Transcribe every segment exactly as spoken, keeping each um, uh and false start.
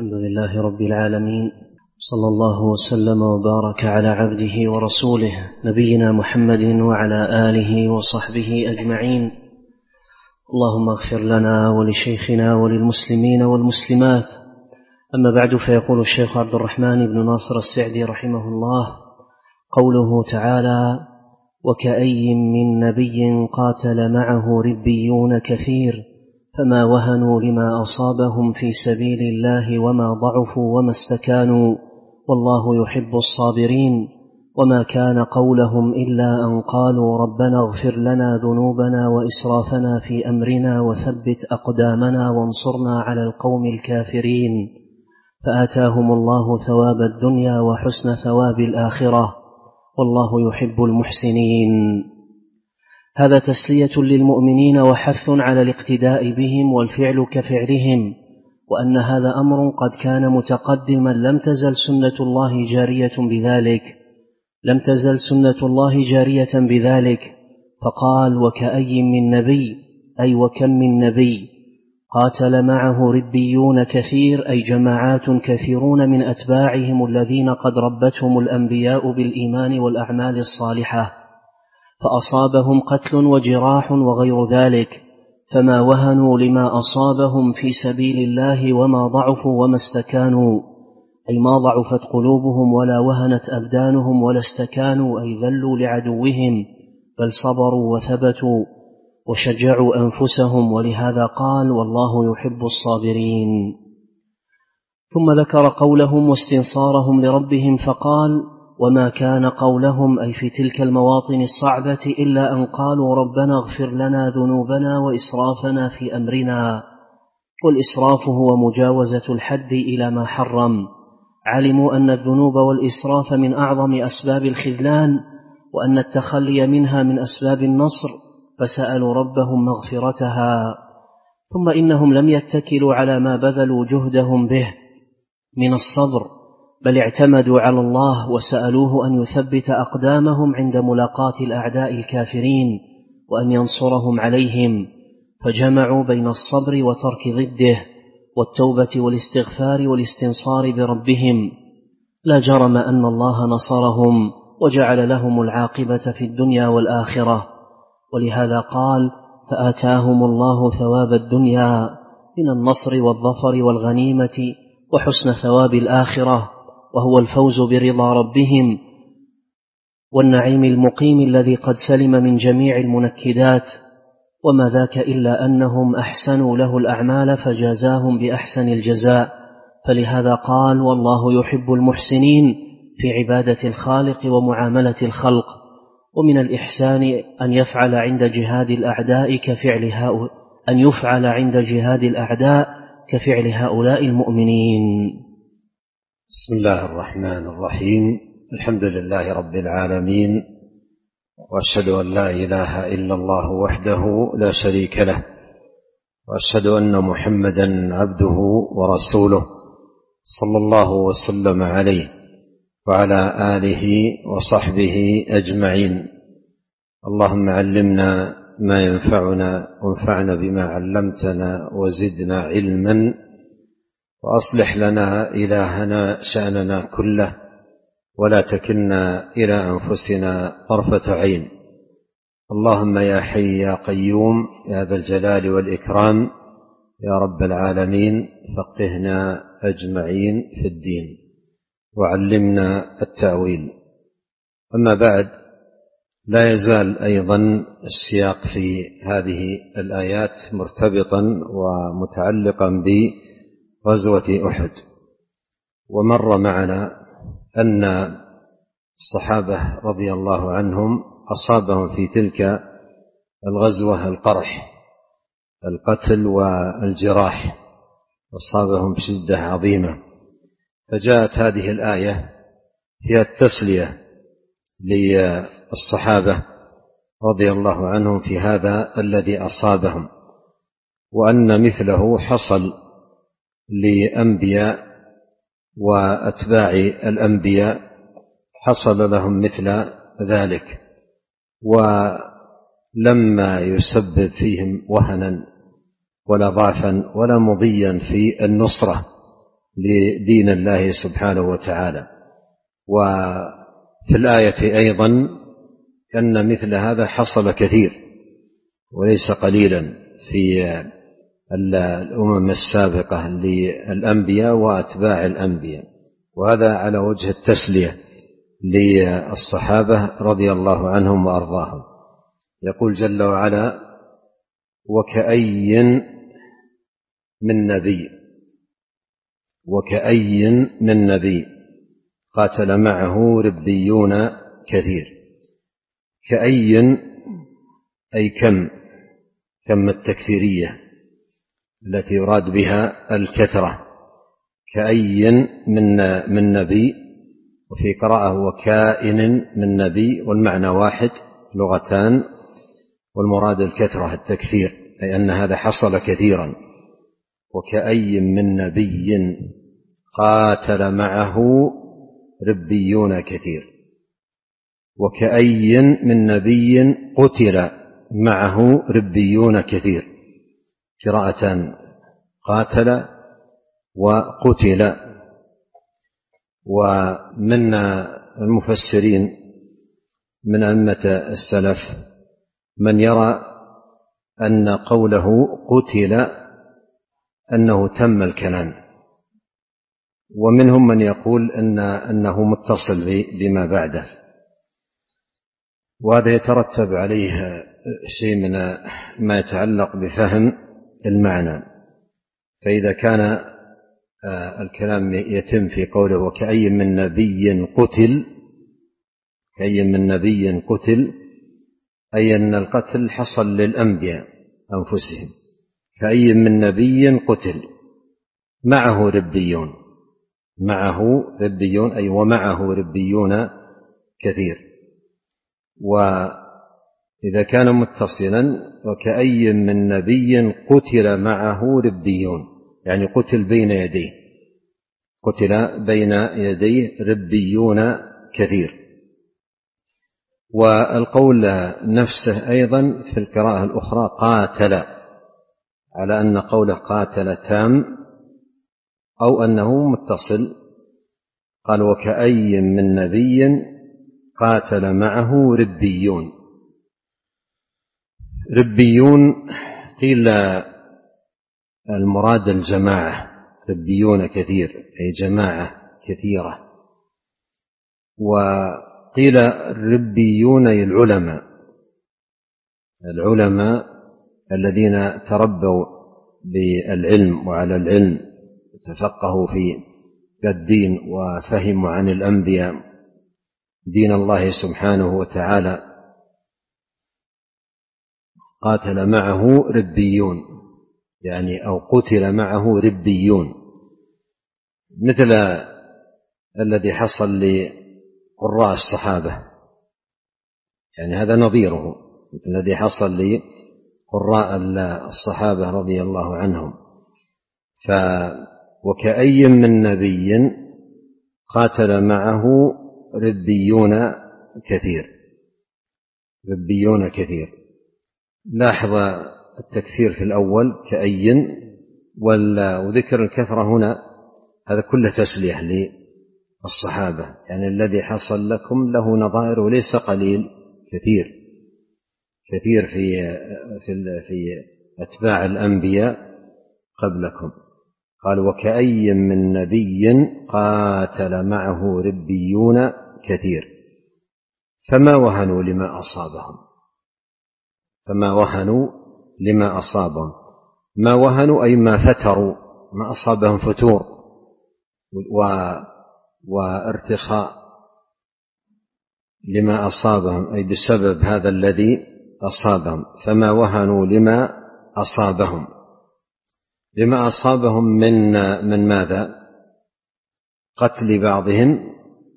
الحمد لله رب العالمين، صلى الله وسلم وبارك على عبده ورسوله نبينا محمد وعلى آله وصحبه أجمعين. اللهم اغفر لنا ولشيخنا وللمسلمين والمسلمات. أما بعد، فيقول الشيخ عبد الرحمن بن ناصر السعدي رحمه الله: قوله تعالى: وكأي من نبي قاتل معه ربيون كثير فما وهنوا لما أصابهم في سبيل الله وما ضعفوا وما استكانوا والله يحب الصابرين، وما كان قولهم إلا أن قالوا ربنا اغفر لنا ذنوبنا وإسرافنا في أمرنا وثبت أقدامنا وانصرنا على القوم الكافرين، فآتاهم الله ثواب الدنيا وحسن ثواب الآخرة والله يحب المحسنين. هذا تسلية للمؤمنين وحث على الاقتداء بهم والفعل كفعلهم، وأن هذا أمر قد كان متقدما لم تزل سنة الله جارية بذلك لم تزل سنة الله جارية بذلك فقال: وكأي من نبي، أي وكم من نبي قاتل معه ربيون كثير، أي جماعات كثيرون من أتباعهم الذين قد ربتهم الأنبياء بالإيمان والأعمال الصالحة، فأصابهم قتل وجراح وغير ذلك، فما وهنوا لما أصابهم في سبيل الله وما ضعفوا وما استكانوا، أي ما ضعفت قلوبهم ولا وهنت أبدانهم ولا استكانوا، أي ذلوا لعدوهم، بل صبروا وثبتوا وشجعوا أنفسهم، ولهذا قال: والله يحب الصابرين. ثم ذكر قولهم واستنصارهم لربهم فقال: وما كان قولهم، أي في تلك المواطن الصعبة، إلا أن قالوا ربنا اغفر لنا ذنوبنا وإسرافنا في أمرنا. والإسراف هو مجاوزة الحد إلى ما حرم. علموا أن الذنوب والإسراف من أعظم أسباب الخذلان، وأن التخلي منها من أسباب النصر، فسألوا ربهم مغفرتها. ثم إنهم لم يتكلوا على ما بذلوا جهدهم به من الصبر، بل اعتمدوا على الله وسألوه أن يثبت أقدامهم عند ملاقاة الأعداء الكافرين وأن ينصرهم عليهم، فجمعوا بين الصبر وترك ضده والتوبة والاستغفار والاستنصار بربهم. لا جرم أن الله نصرهم وجعل لهم العاقبة في الدنيا والآخرة، ولهذا قال: فآتاهم الله ثواب الدنيا من النصر والظفر والغنيمة وحسن ثواب الآخرة، وهو الفوز برضا ربهم والنعيم المقيم الذي قد سلم من جميع المنكدات. وما ذاك إلا أنهم أحسنوا له الأعمال فجازاهم بأحسن الجزاء، فلهذا قال: والله يحب المحسنين في عبادة الخالق ومعاملة الخلق. ومن الإحسان أن يفعل عند جهاد الأعداء كفعل هؤلاء أن يفعل عند جهاد الأعداء كفعل هؤلاء المؤمنين. بسم الله الرحمن الرحيم. الحمد لله رب العالمين، وأشهد أن لا إله إلا الله وحده لا شريك له، وأشهد أن محمدا عبده ورسوله صلى الله وسلم عليه وعلى آله وصحبه أجمعين. اللهم علمنا ما ينفعنا وانفعنا بما علمتنا وزدنا علما، وأصلح لنا إلهنا شأننا كله، ولا تكلنا إلى أنفسنا طرفة عين. اللهم يا حي يا قيوم يا ذا الجلال والإكرام يا رب العالمين، فقهنا أجمعين في الدين وعلمنا التأويل. أما بعد، لا يزال أيضا السياق في هذه الآيات مرتبطا ومتعلقا بغزوة أحد. ومر معنا أن الصحابة رضي الله عنهم أصابهم في تلك الغزوة القرح، القتل والجراح، أصابهم بشدة عظيمة، فجاءت هذه الآية هي التسلية للصحابة رضي الله عنهم في هذا الذي أصابهم، وأن مثله حصل لأنبياء وأتباع الأنبياء، حصل لهم مثل ذلك، ولما يسبب فيهم وهنا ولا ضعفا ولا مضيا في النصرة لدين الله سبحانه وتعالى. وفي الآية أيضا أن مثل هذا حصل كثير وليس قليلا في الأمم السابقة للأنبياء وأتباع الأنبياء، وهذا على وجه التسلية للصحابة رضي الله عنهم وأرضاهم. يقول جل وعلا: وكأي من نبي وكأي من نبي قاتل معه ربيون كثير. كأي أي كم، كم التكثيرية التي يراد بها الكثرة. كأي من من نبي، وفي قراءة وكائن من نبي، والمعنى واحد لغتان، والمراد الكثرة التكثير، أي أن هذا حصل كثيرا. وكأي من نبي قاتل معه ربيون كثير. وكأي من نبي قتل معه ربيون كثير، قراءتان: قاتل وقتل. ومن المفسرين من أئمة السلف من يرى أن قوله قتل أنه تم الكلام، ومنهم من يقول أن أنه متصل بما بعده، وهذا يترتب عليه شيء من ما يتعلق بفهم المعنى. فإذا كان الكلام يتم في قوله وكأي من نبي قتل، كأي من نبي قتل، أي أن القتل حصل للأنبياء أنفسهم. كأي من نبي قتل معه ربيون، معه ربيون أي ومعه ربيون كثير. وإذا كان متصلا وكأي من نبي قتل معه ربيون، يعني قتل بين يديه، قتل بين يديه ربيون كثير. والقول نفسه أيضا في القراءة الأخرى قاتل، على أن قوله قاتل تام أو أنه متصل. قال وكأي من نبي قاتل معه ربيون. ربيون قيل المراد الجماعة، ربيون كثير أي جماعة كثيرة. وقيل الربيون أي العلماء، العلماء الذين تربوا بالعلم وعلى العلم، تفقهوا في الدين وفهموا عن الأنبياء دين الله سبحانه وتعالى. قاتل معه ربيون يعني أو قتل معه ربيون، مثل الذي حصل لقراء الصحابة، يعني هذا نظيره، مثل الذي حصل لقراء الصحابة رضي الله عنهم. ف وكأي من نبي قاتل معه ربيون كثير، ربيون كثير. لاحظ التكثير في الأول كأي، وذكر الكثرة هنا هذا كله تسلية للصحابة، يعني الذي حصل لكم له نظائر وليس قليل، كثير كثير في في في أتباع الأنبياء قبلكم. قال وكأي من نبي قاتل معه ربيون كثير فما وهنوا لما أصابهم، فما وهنوا لما أصابهم. ما وهنوا أي ما فتروا، ما أصابهم فتور وارتخاء لما أصابهم، أي بسبب هذا الذي أصابهم. فما وهنوا لما أصابهم، لما أصابهم من من ماذا؟ قتل بعضهم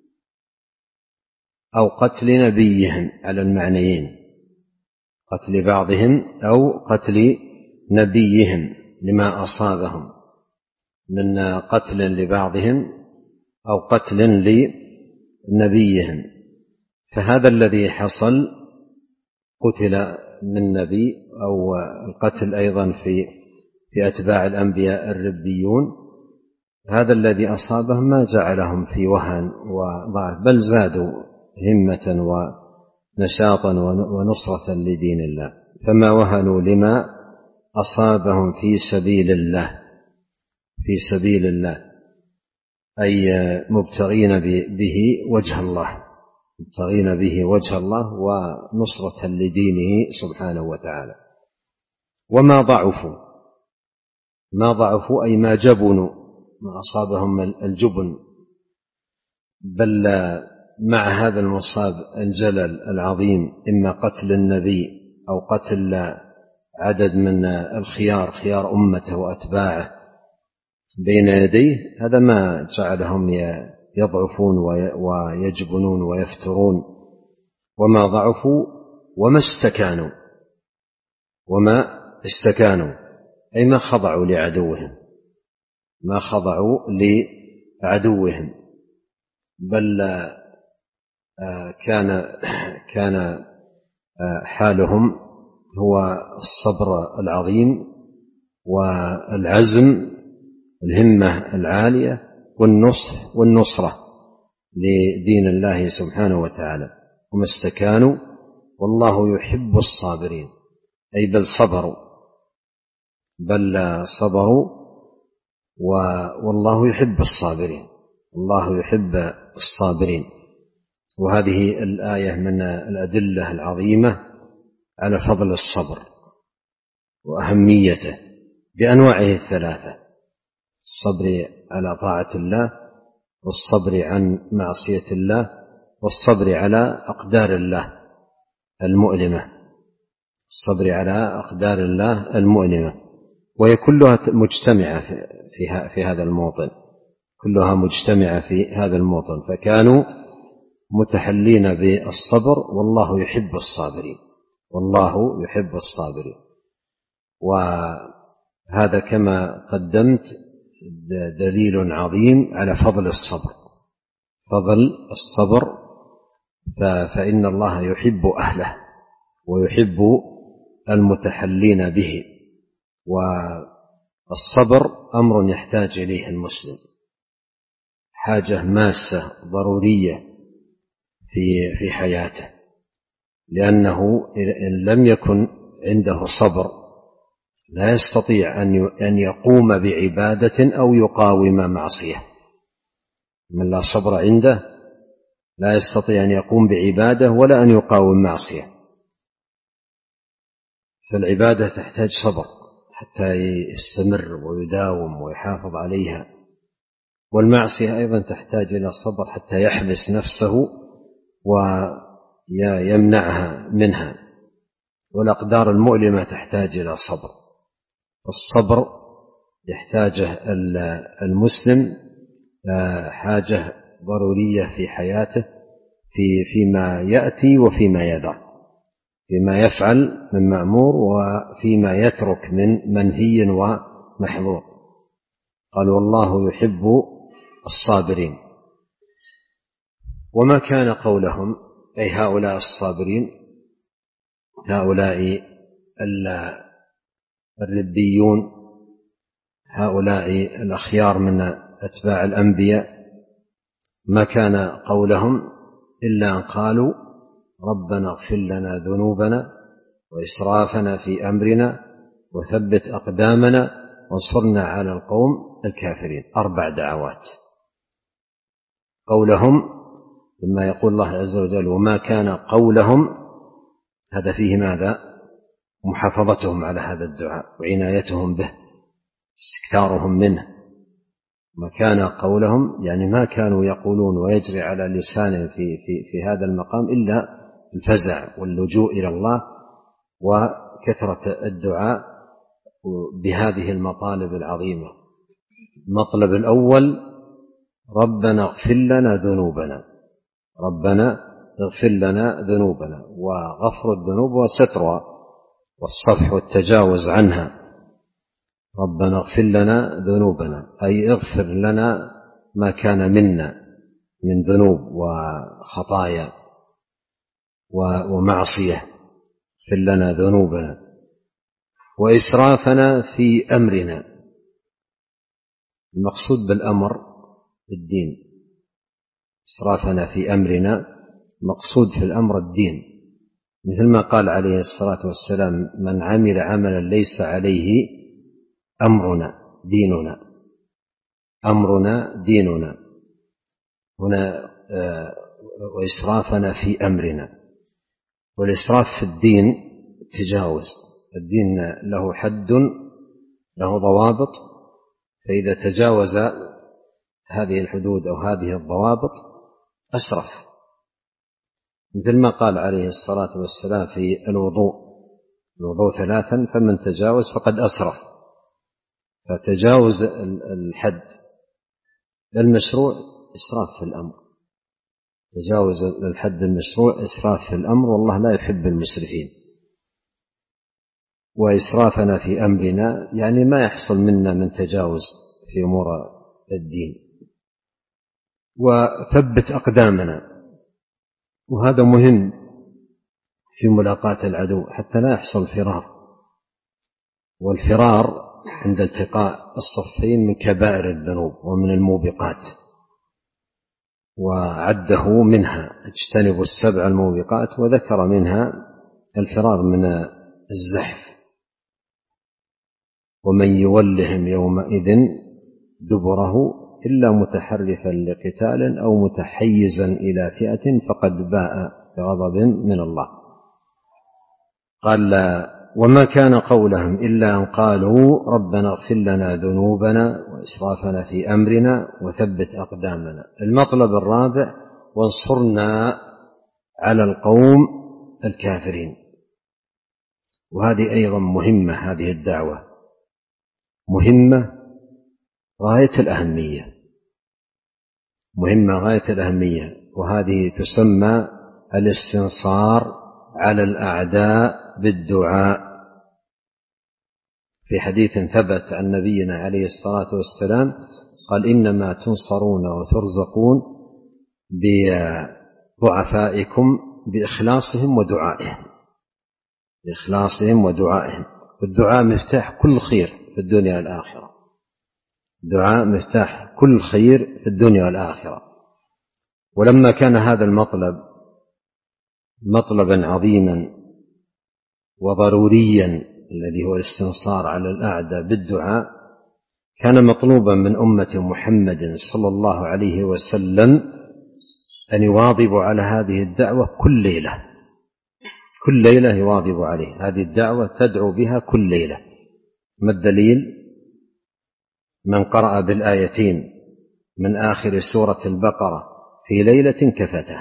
أو قتل نبيهم، على المعنيين، قتل بعضهم أو قتل نبيهم، لما أصابهم من قتل لبعضهم أو قتل لنبيهم. فهذا الذي حصل قتل من نبي، أو القتل أيضا في في أتباع الأنبياء الربيون، هذا الذي أصابهم ما جعلهم في وهن وضعف، بل زادوا همة ونشاطا ونصرة لدين الله. فما وهنوا لما أصابهم في سبيل الله، في سبيل الله أي مبتغين به وجه الله، مبتغين به وجه الله ونصرة لدينه سبحانه وتعالى. وما ضعفوا، ما ضعفوا أي ما جبنوا، ما أصابهم الجبن، بل مع هذا المصاب الجلل العظيم، إما قتل النبي أو قتل عدد من الخيار، خيار أمته وأتباعه بين يديه، هذا ما جعلهم يضعفون ويجبنون ويفترون. وما ضعفوا وما استكانوا، وما استكانوا أي ما خضعوا لعدوهم، ما خضعوا لعدوهم، بل كان كان حالهم هو الصبر العظيم والعزم، الهمة العالية والنصح والنصرة لدين الله سبحانه وتعالى. وما استكانوا والله يحب الصابرين، أي بل صبروا، بل صبروا والله يحب الصابرين، الله يحب الصابرين. وهذه الآية من الأدلة العظيمة على فضل الصبر وأهميته بأنواعه الثلاثة: الصبر على طاعة الله، والصبر عن معصية الله، والصبر على أقدار الله المؤلمة، الصبر على أقدار الله المؤلمة. وهي كلها مجتمعة في في هذا الموطن، كلها مجتمعة في هذا الموطن. فكانوا متحلين بالصبر، والله يحب الصابرين، والله يحب الصابرين. وهذا كما قدمت دليل عظيم على فضل الصبر، فضل الصبر، فإن الله يحب أهله ويحب المتحلين به. والصبر أمر يحتاج إليه المسلم، حاجة ماسة ضرورية في في حياته، لأنه إن لم يكن عنده صبر لا يستطيع أن يقوم بعبادة أو يقاوم معصية. من لا صبر عنده لا يستطيع أن يقوم بعبادة ولا أن يقاوم معصية. فالعبادة تحتاج صبر حتى يستمر ويداوم ويحافظ عليها، والمعصية أيضا تحتاج إلى صبر حتى يحبس نفسه ويمنعها منها. والأقدار المؤلمة تحتاج إلى صبر، والصبر يحتاجه المسلم حاجة ضرورية في حياته، في فيما يأتي وفيما يدع، فيما يفعل من مأمور وفيما يترك من منهي ومحظور. قال والله يحب الصابرين. وما كان قولهم أي هؤلاء الصابرين، هؤلاء الربيون، هؤلاء الأخيار من أتباع الأنبياء، ما كان قولهم إلا أن قالوا ربنا اغفر لنا ذنوبنا وإسرافنا في أمرنا وثبت أقدامنا وانصرنا على القوم الكافرين. أربع دعوات. قولهم لما يقول الله عز وجل وما كان قولهم، هذا فيه ماذا؟ محافظتهم على هذا الدعاء وعنايتهم به، استكثارهم منه. ما كان قولهم يعني ما كانوا يقولون ويجري على لسانهم في, في, في هذا المقام إلا الفزع واللجوء إلى الله وكثرة الدعاء بهذه المطالب العظيمة. المطلب الأول ربنا اغفر لنا ذنوبنا، ربنا اغفر لنا ذنوبنا، وغفر الذنوب وسترها والصفح والتجاوز عنها. ربنا اغفر لنا ذنوبنا أي اغفر لنا ما كان منا من ذنوب وخطايا ومعصية، اغفر لنا ذنوبنا وإسرافنا في أمرنا، المقصود بالأمر الدين، إسرافنا في أمرنا مقصود في الأمر الدين، مثل ما قال عليه الصلاة والسلام: من عمل عملا ليس عليه أمرنا ديننا، أمرنا ديننا هنا. وإسرافنا في أمرنا، والإسراف في الدين تجاوز الدين، له حد، له ضوابط، فإذا تجاوز هذه الحدود أو هذه الضوابط أسرف، مثل ما قال عليه الصلاة والسلام في الوضوء: الوضوء ثلاثا فمن تجاوز فقد أسرف. فتجاوز الحد المشروع إسراف في الأمر، تجاوز الحد المشروع إسراف في الأمر، والله لا يحب المسرفين. وإسرافنا في أمرنا يعني ما يحصل منا من تجاوز في أمور الدين. وثبت أقدامنا، وهذا مهم في ملاقاة العدو حتى لا يحصل فرار، والفرار عند التقاء الصفين من كبائر الذنوب ومن الموبقات، وعده منها: اجتنبوا السبع الموبقات، وذكر منها الفرار من الزحف: ومن يولهم يومئذ دبره إلا متحرفا لقتال أو متحيزا إلى فئة فقد باء بغضب من الله. قال: وما كان قولهم إلا أن قالوا ربنا اغفر لنا ذنوبنا وإسرافنا في أمرنا وثبت أقدامنا. المطلب الرابع: وانصرنا على القوم الكافرين. وهذه أيضا مهمة، هذه الدعوة مهمة غاية الأهمية، مهمة غاية الأهمية، وهذه تسمى الاستنصار على الأعداء بالدعاء. في حديث ثبت عن نبينا عليه الصلاة والسلام قال: إنما تنصرون وترزقون بضعفائكم بإخلاصهم ودعائهم، بإخلاصهم ودعائهم. والدعاء مفتاح كل خير في الدنيا والآخرة، الدعاء مفتاح كل خير في الدنيا والآخرة. ولما كان هذا المطلب مطلبا عظيما وضروريا الذي هو الاستنصار على الأعداء بالدعاء، كان مطلوبا من أمة محمد صلى الله عليه وسلم أن يواظبوا على هذه الدعوة كل ليلة، كل ليلة يواظبوا عليه. هذه الدعوة تدعو بها كل ليلة. ما الدليل؟ من قرأ بالآيتين من آخر سورة البقرة في ليلة كفته،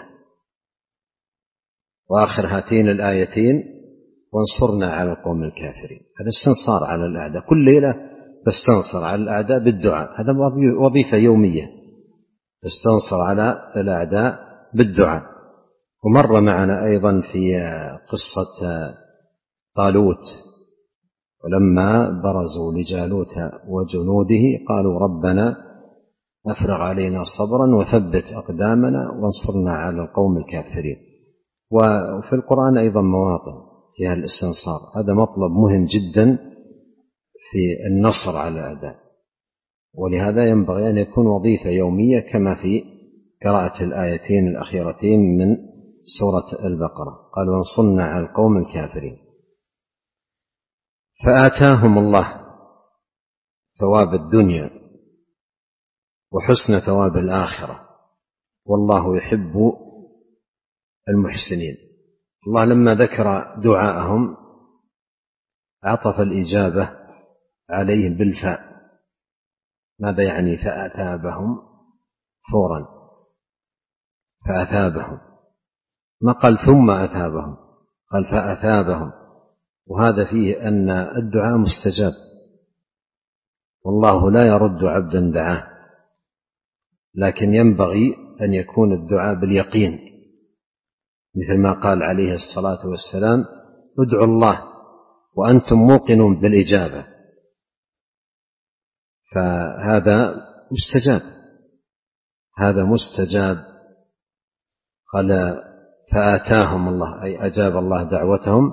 وآخر هاتين الآيتين: وانصرنا على القوم الكافرين. هذا استنصار على الأعداء، كل ليلة تستنصر على الأعداء بالدعاء، هذا وظيفة يومية، تستنصر على الأعداء بالدعاء. ومر معنا أيضا في قصة طالوت، ولما برزوا لجالوت وجنوده قالوا ربنا أفرغ علينا صبرا وثبت أقدامنا وانصرنا على القوم الكافرين. وفي القرآن أيضا مواطن فيها الاستنصار، هذا مطلب مهم جدا في النصر على الأعداء، ولهذا ينبغي أن يكون وظيفة يومية كما في قراءة الآيتين الأخيرتين من سورة البقرة. قال: وانصرنا على القوم الكافرين. فآتاهم الله ثواب الدنيا وحسن ثواب الآخرة، والله يحب المحسنين. الله لما ذكر دعاءهم عطف الإجابة عليهم بالفاء. ماذا يعني فأثابهم؟ فورا فأثابهم، ما قال ثم أثابهم، قال فأثابهم. وهذا فيه أن الدعاء مستجاب، والله لا يرد عبدا دعاه، لكن ينبغي أن يكون الدعاء باليقين، مثل ما قال عليه الصلاة والسلام: ادعوا الله وأنتم موقنون بالإجابة. فهذا مستجاب، هذا مستجاب. قال: فآتاهم الله، أي أجاب الله دعوتهم،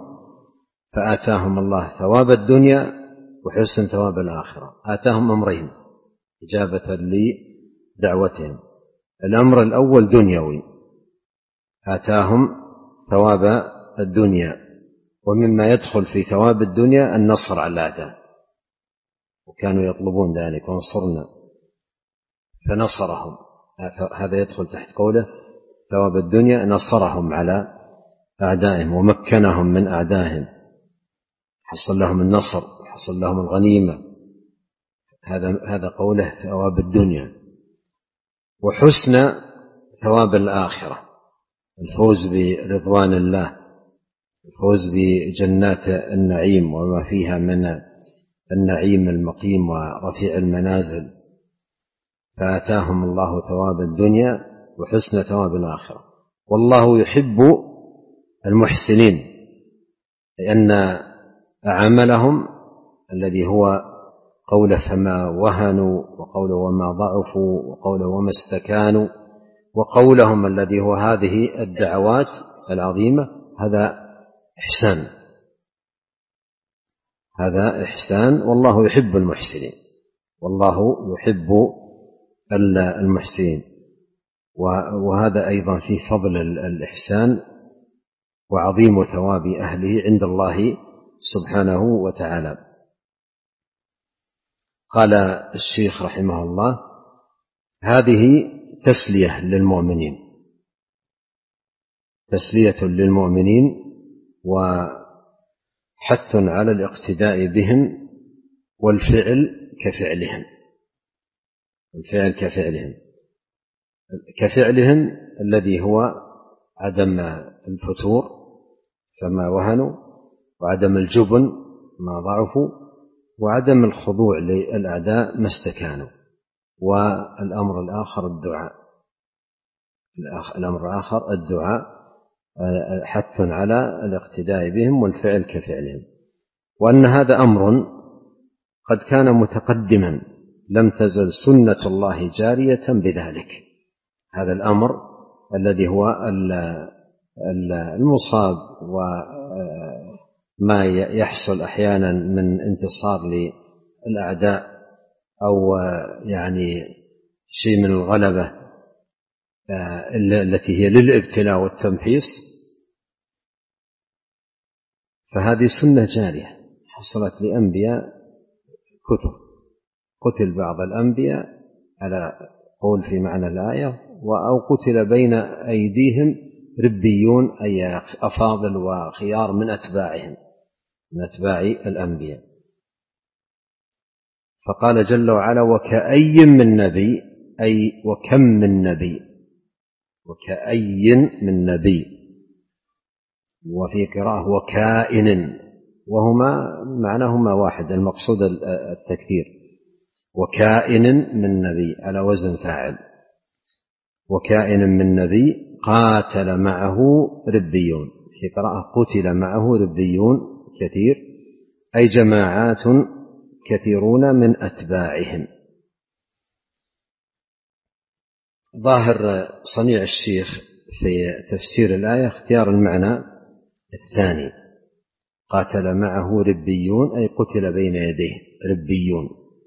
فآتاهم الله ثواب الدنيا وحسن ثواب الآخرة. آتاهم أمرين: إجابة لدعوتهم. الأمر الأول دنيوي، آتاهم ثواب الدنيا، ومما يدخل في ثواب الدنيا النصر على الأعداء، وكانوا يطلبون ذلك وانصرنا فنصرهم، هذا يدخل تحت قوله ثواب الدنيا، نصرهم على أعدائهم ومكنهم من أعدائهم، حصل لهم النصر وحصل لهم الغنيمة، هذا هذا قوله ثواب الدنيا. وحسن ثواب الآخرة، الفوز برضوان الله، الفوز بجنات النعيم وما فيها من النعيم المقيم ورفيع المنازل، فآتاهم الله ثواب الدنيا وحسن ثواب الآخرة. والله يحب المحسنين، لأن عملهم الذي هو قوله فما وهنوا، وقوله وما ضعفوا، وقوله وما استكانوا، وقولهم الذي هو هذه الدعوات العظيمة، هذا إحسان، هذا إحسان. والله يحب المحسنين، والله يحب المحسنين. وهذا أيضا فيه فضل الإحسان وعظيم ثواب أهله عند الله سبحانه وتعالى. قال الشيخ رحمه الله: هذه تسلية للمؤمنين، تسلية للمؤمنين وحث على الاقتداء بهم والفعل كفعلهم، الفعل كفعلهم كفعلهم الذي هو عدم الفتور فما وهنوا، وعدم الجبن ما ضعفوا، وعدم الخضوع للأعداء ما استكانوا. والأمر الآخر الدعاء، الأمر الآخر الدعاء حث على الاقتداء بهم والفعل كفعلهم. وأن هذا أمر قد كان متقدما، لم تزل سنة الله جارية بذلك. هذا الأمر الذي هو المصاب وما يحصل أحيانا من انتصار للأعداء أو يعني شيء من الغلبة التي هي للابتلاء والتمحيص، فهذه سنة جارية حصلت لأنبياء كثر، قتل بعض الأنبياء على قول في معنى الآية، أو قتل بين أيديهم ربيون أي أفاضل وخيار من أتباعهم، من أتباع الأنبياء. فقال جل وعلا: وكأي من نبي، أي وكم من نبي، وكأي من نبي. وفي قراءة وكائن، وهما معناهما واحد، المقصود التكثير. وكائن من نبي على وزن فاعل، وكائن من نبي قاتل معه ربيون، في قراءة قتل معه ربيون كثير، أي جماعات كثيرون من أتباعهم. ظاهر صنيع الشيخ في تفسير الآية اختيار المعنى الثاني، قاتل معه ربيون أي قتل بين يديه ربيون،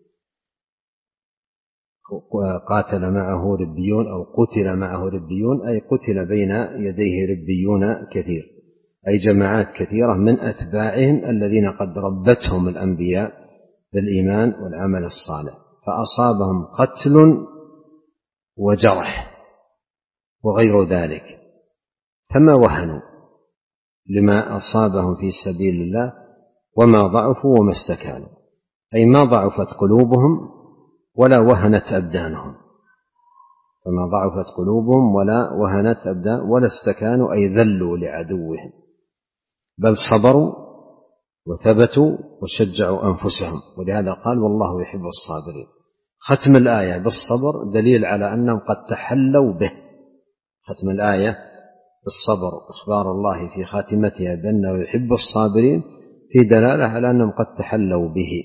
قاتل معه ربيون أو قتل معه ربيون أي قتل بين يديه ربيون كثير، أي جماعات كثيرة من أتباعهم الذين قد ربتهم الأنبياء بالإيمان والعمل الصالح، فأصابهم قتل وجرح وغير ذلك، فما وهنوا لما أصابهم في سبيل الله وما ضعفوا وما استكانوا، أي ما ضعفت قلوبهم ولا وهنت أبدانهم، فما ضعفت قلوبهم ولا وهنت أبدانهم ولا استكانوا أي ذلوا لعدوهم، بل صبروا وثبتوا وشجعوا أنفسهم. ولهذا قال: والله يحب الصابرين. ختم الآية بالصبر دليل على أنهم قد تحلوا به، ختم الآية بالصبر، إخبار الله في خاتمتها بأنه يحب الصابرين، في دلالة على أنهم قد تحلوا به.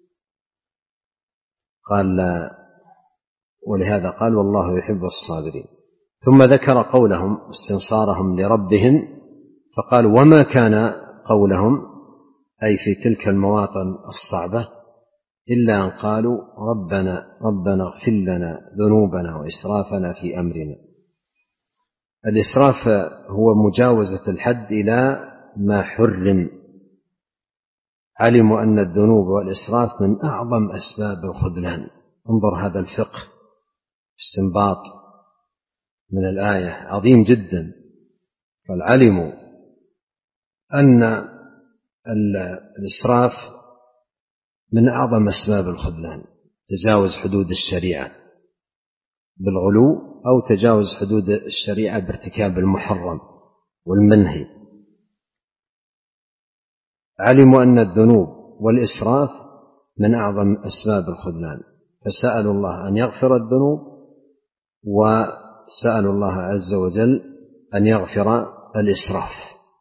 قال: ولهذا قال: والله يحب الصابرين. ثم ذكر قولهم استنصارهم لربهم، فقال: وما كان قولهم، أي في تلك المواطن الصعبة، إلا أن قالوا ربنا ربنا اغفر لنا ذنوبنا وإسرافنا في أمرنا. الإسراف هو مجاوزة الحد إلى ما حرم. علموا أن الذنوب والإسراف من أعظم أسباب الخذلان. انظر هذا الفقه استنباط من الآية عظيم جدا. فعلموا أن الإسراف من أعظم أسباب الخذلان، تجاوز حدود الشريعة بالغلو أو تجاوز حدود الشريعة بارتكاب المحرم والمنهي. علموا أن الذنوب والإسراف من أعظم أسباب الخذلان، فسألوا الله أن يغفر الذنوب وسألوا الله عز وجل أن يغفر الإسراف.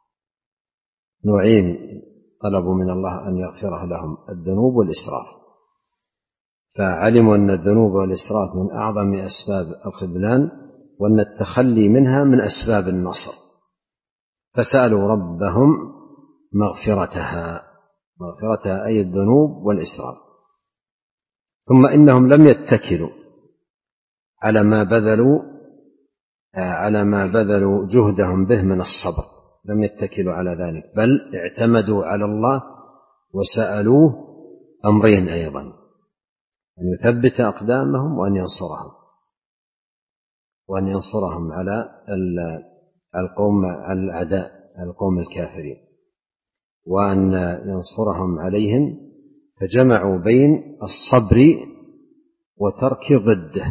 نوعين طلبوا من الله أن يغفره لهم، الذنوب والإسراف. فعلموا أن الذنوب والإسراف من أعظم أسباب الخذلان، وأن التخلي منها من أسباب النصر، فسألوا ربهم مغفرتها مغفرتها أي الذنوب والإسراف. ثم إنهم لم يتكلوا على ما بذلوا على ما بذلوا جهدهم به من الصبر، لم يتكلوا على ذلك، بل اعتمدوا على الله وسألوه أمرين أيضا: أن يثبت أقدامهم وأن ينصرهم وأن ينصرهم على القوم على الأعداء القوم الكافرين، وأن ينصرهم عليهم. فجمعوا بين الصبر وترك ضده،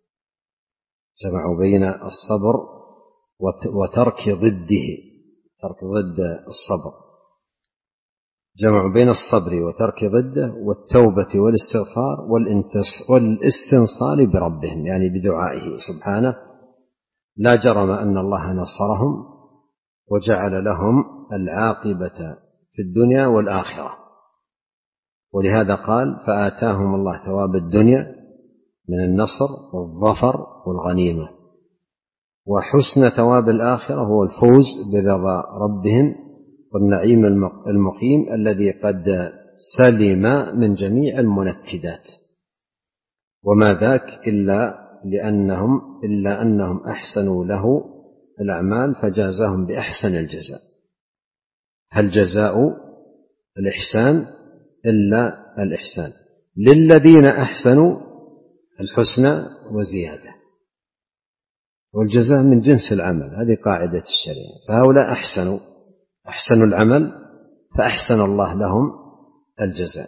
جمعوا بين الصبر وترك ضده، ترك ضد الصبر، جمعوا بين الصبر وترك ضده والتوبة والاستغفار والاستنصار بربهم، يعني بدعائه سبحانه. لا جرم أن الله نصرهم وجعل لهم العاقبة في الدنيا والآخرة، ولهذا قال: فآتاهم الله ثواب الدنيا من النصر والظفر والغنيمة، وحسن ثواب الآخرة هو الفوز برضا ربهم والنعيم المقيم الذي قد سلم من جميع المنكدات. وما ذاك إلا لأنهم إلا أنهم أحسنوا له الأعمال فجازاهم بأحسن الجزاء. هل جزاء الإحسان إلا الإحسان؟ للذين أحسنوا الحسنى وزيادة، والجزاء من جنس العمل، هذه قاعدة الشريعة. فهؤلاء أحسنوا أحسنوا العمل فأحسن الله لهم الجزاء.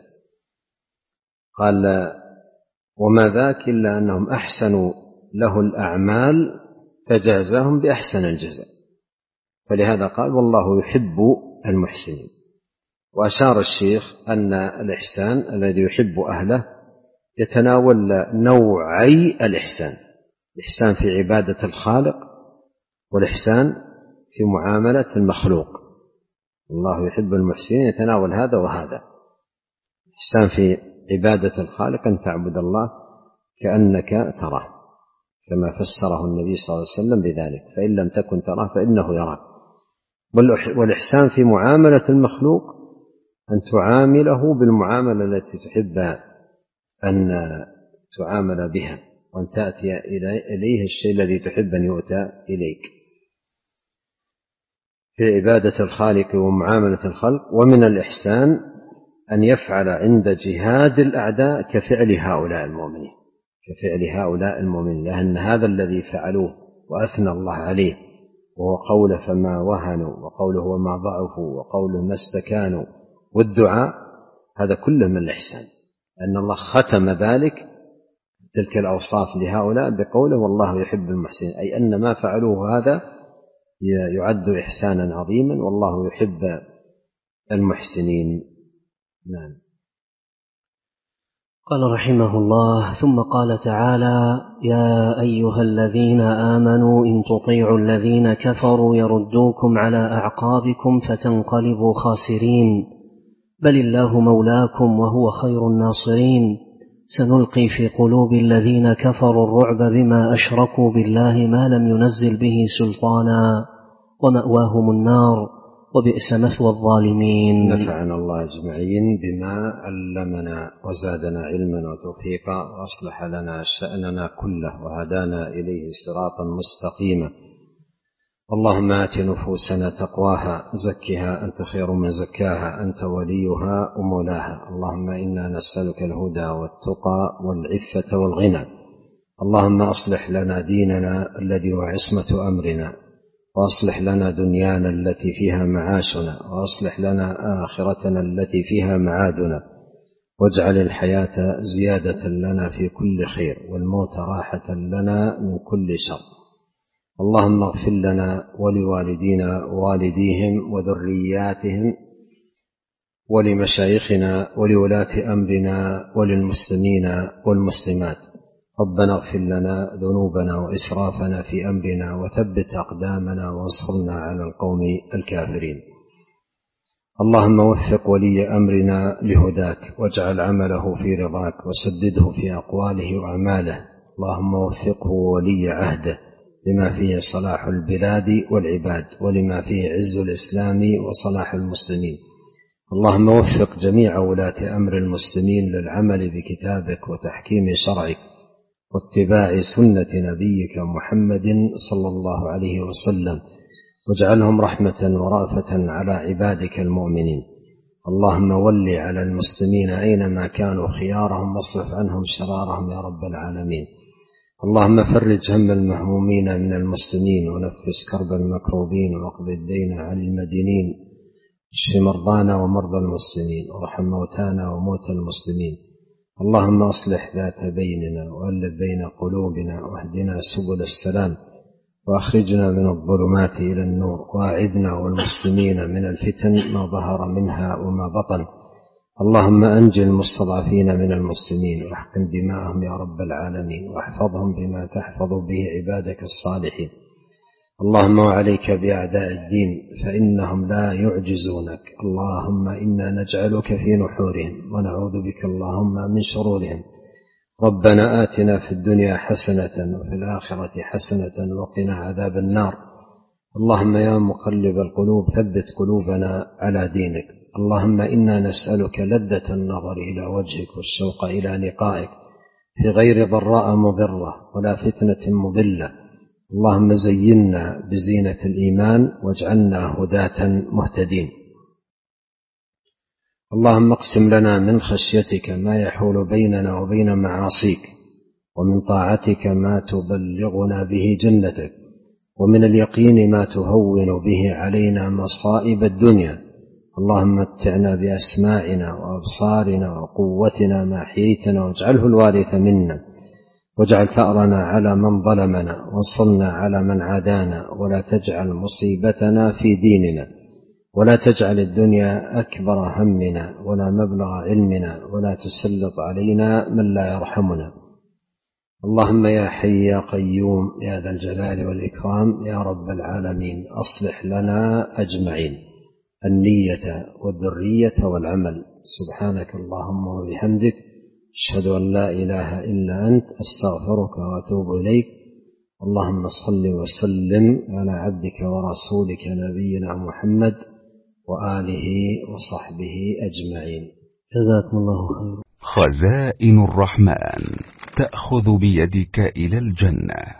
قال: وما ذاك إلا أنهم أحسنوا له الأعمال فجازاهم بأحسن الجزاء. فلهذا قال: والله يحب المحسنين. وأشار الشيخ أن الإحسان الذي يحب أهله يتناول نوعي الإحسان: الإحسان في عبادة الخالق، والإحسان في معاملة المخلوق. الله يحب المحسنين يتناول هذا وهذا. الإحسان في عبادة الخالق أن تعبد الله كأنك تراه، كما فسره النبي صلى الله عليه وسلم بذلك: فإن لم تكن تراه فإنه يراك. والإحسان في معاملة المخلوق أن تعامله بالمعاملة التي تحب أن تعامل بها، وأن تأتي إليه الشيء الذي تحب أن يؤتى إليك في عبادة الخالق ومعاملة الخلق. ومن الإحسان أن يفعل عند جهاد الأعداء كفعل هؤلاء المؤمنين كفعل هؤلاء المؤمنين لأن هذا الذي فعلوه وأثنى الله عليه، وهو قوله: فما وهنوا، وقوله: وما ضعفوا، وقوله: ما استكانوا، والدعاء، هذا كله من الإحسان. أن الله ختم ذلك تلك الأوصاف لهؤلاء بقوله: والله يحب المحسنين، أي أن ما فعلوه هذا يعد إحسانا عظيما، والله يحب المحسنين. نعم. قال رحمه الله: ثم قال تعالى: يا أيها الذين آمنوا إن تطيعوا الذين كفروا يردوكم على أعقابكم فتنقلبوا خاسرين، بل الله مولاكم وهو خير الناصرين. سنلقي في قلوب الذين كفروا الرعب بما أشركوا بالله ما لم ينزل به سلطانا، ومأواهم النار، وبئس مثوى الظالمين. نفعنا الله أجمعين بما علمنا وزادنا علما وتوفيقا وأصلح لنا شأننا كله وهدانا إليه صراطا مستقيما. اللهم آت نفوسنا تقواها زكها أنت خير من زكاها أنت وليها ومولاها. اللهم إنا نسألك الهدى والتقى والعفة والغنى. اللهم أصلح لنا ديننا الذي هو عصمة أمرنا، وأصلح لنا دنيانا التي فيها معاشنا، وأصلح لنا آخرتنا التي فيها معادنا، واجعل الحياة زيادة لنا في كل خير والموت راحة لنا من كل شر. اللهم اغفر لنا ولوالدينا ووالديهم وذرياتهم ولمشايخنا ولولاة أمرنا وللمسلمين والمسلمات. ربنا اغفر لنا ذنوبنا وإسرافنا في أمرنا وثبت أقدامنا وانصرنا على القوم الكافرين. اللهم وفق ولي أمرنا لهداك واجعل عمله في رضاك وسدده في أقواله وأعماله. اللهم وفقه ولي عهده لما فيه صلاح البلاد والعباد ولما فيه عز الإسلام وصلاح المسلمين. اللهم وفق جميع ولاة أمر المسلمين للعمل بكتابك وتحكيم شرعك واتباع سنة نبيك محمد صلى الله عليه وسلم، واجعلهم رحمة ورأفة على عبادك المؤمنين. اللهم ول على المسلمين أينما كانوا خيارهم واصرف عنهم شرارهم يا رب العالمين. اللهم فرج هم المهمومين من المسلمين ونفس كرب المكروبين واقض الدين عن المدينين. اشف مرضانا ومرضى المسلمين وارحم موتانا وموتى المسلمين. اللهم أصلح ذات بيننا وألف بين قلوبنا واهدنا سبل السلام وأخرجنا من الظلمات إلى النور وأعذنا والمسلمين من الفتن ما ظهر منها وما بطن. اللهم أنجِ المستضعفين من المسلمين واحقن دماءهم يا رب العالمين واحفظهم بما تحفظ به عبادك الصالحين. اللهم وعليك بأعداء الدين فإنهم لا يعجزونك. اللهم إنا نجعلك في نحورهم ونعوذ بك اللهم من شرورهم. ربنا آتنا في الدنيا حسنة وفي الآخرة حسنة وقنا عذاب النار. اللهم يا مقلب القلوب ثبت قلوبنا على دينك. اللهم إنا نسألك لذة النظر إلى وجهك والشوق إلى لقائك في غير ضراء مضرة ولا فتنة مضلة. اللهم زينا بزينة الإيمان واجعلنا هداة مهتدين. اللهم اقسم لنا من خشيتك ما يحول بيننا وبين معاصيك، ومن طاعتك ما تبلغنا به جنتك، ومن اليقين ما تهون به علينا مصائب الدنيا. اللهم متعنا بأسماعنا وأبصارنا وقوتنا ما أحييتنا واجعله الوارث منا، واجعل ثأرنا على من ظلمنا وانصرنا على من عادانا، ولا تجعل مصيبتنا في ديننا، ولا تجعل الدنيا أكبر همنا ولا مبلغ علمنا، ولا تسلط علينا من لا يرحمنا. اللهم يا حي يا قيوم يا ذا الجلال والإكرام يا رب العالمين أصلح لنا أجمعين النية والذرية والعمل. سبحانك اللهم وبحمدك أشهد أن لا إله إلا أنت أستغفرك وأتوب إليك. اللهم صل وسلم على عبدك ورسولك نبينا محمد وآله وصحبه أجمعين. جزاكم الله خير. خزائن الرحمن تأخذ بيدك إلى الجنة.